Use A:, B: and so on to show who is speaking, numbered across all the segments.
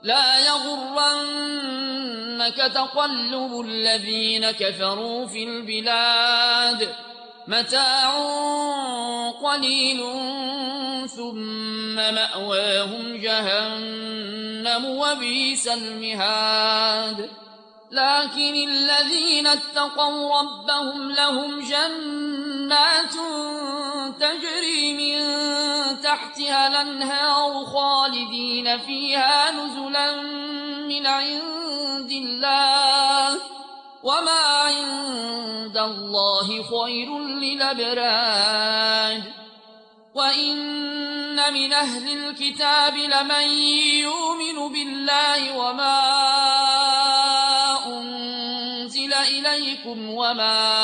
A: لا يغرنك تقلب الذين كفروا في البلاد متاع قليل ثم مأواهم جهنم وبئس المهاد لكن الذين اتقوا ربهم لهم جنات تجري من تحتها الأنهار خالدين فيها نزلا من عند الله وما عند الله خير للأبرار وإن من أهل الكتاب لمن يؤمن بالله وما أنزل إليكم وما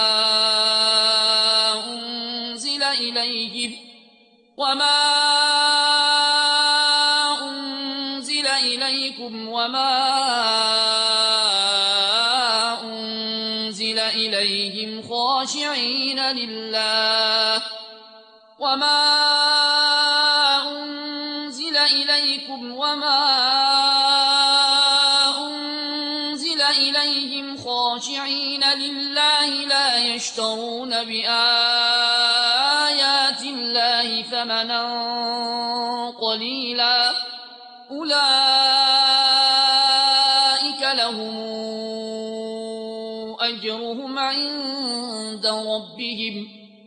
A: أنزل إليهم وما أنزل إليهم خاشعين لله لا يشترون بآيات الله ثمنا قليلا أولئك لهم أجرهم عند ربهم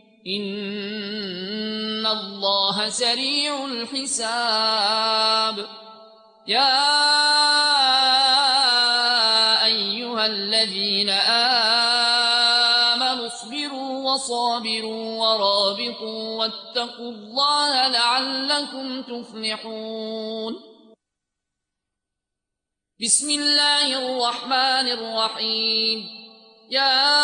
A: إن الله سريع الحساب يا أيها الذين آمنوا اصبروا وصابروا ورابطوا واتقوا الله لعلكم تفلحون بسم الله الرحمن الرحيم يا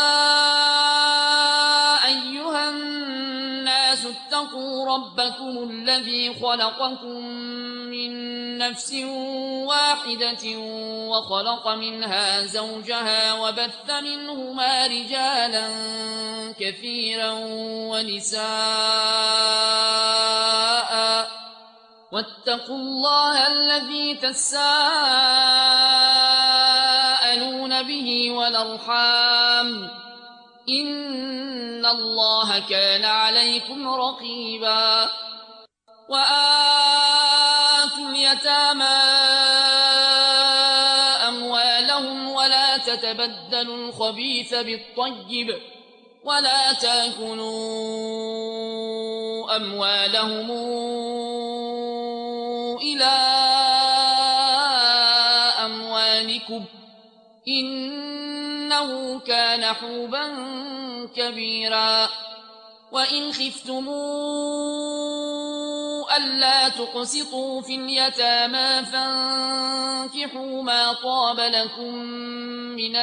A: أيها الناس اتقوا ربكم الذي خلقكم من نفس واحدة وخلق منها زوجها وبث منهما رجالا كثيرا ونساء واتقوا الله الذي تساءلون به والأرحام إن الله كان عليكم رقيبا وآتوا اليتامى أموالهم ولا تتبدلوا الخبيث بالطيب ولا تأكلوا أموالهم إلى أموالكم إنه كان حوبا كبيرا وإن خفتموا ألا تقسطوا في اليتامى فانكحوا ما طاب لكم من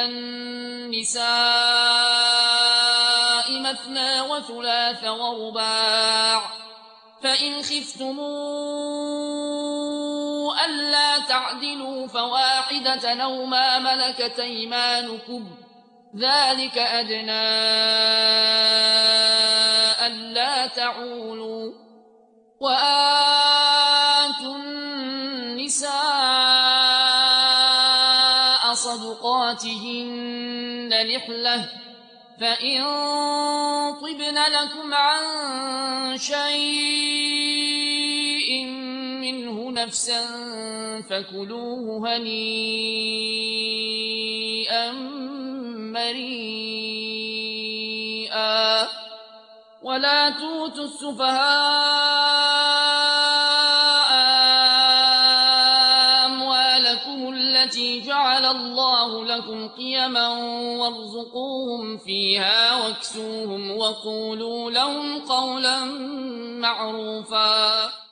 A: النساء مثنى وثلاث ورباع فإن خفتموا ألا تعدلوا فواحدة أو ما ملكت أيمانكم ذلك أدنى ألا تعولوا وآتوا النساء صدقاتهن نحلة فإن طبن لكم عن شيء منه نفسا فكلوه هنيئا مريئا ولا تؤتوا السفهاء أموالكم التي جعل الله لكم قيما وارزقوهم فيها واكسوهم وقولوا لهم قولا معروفا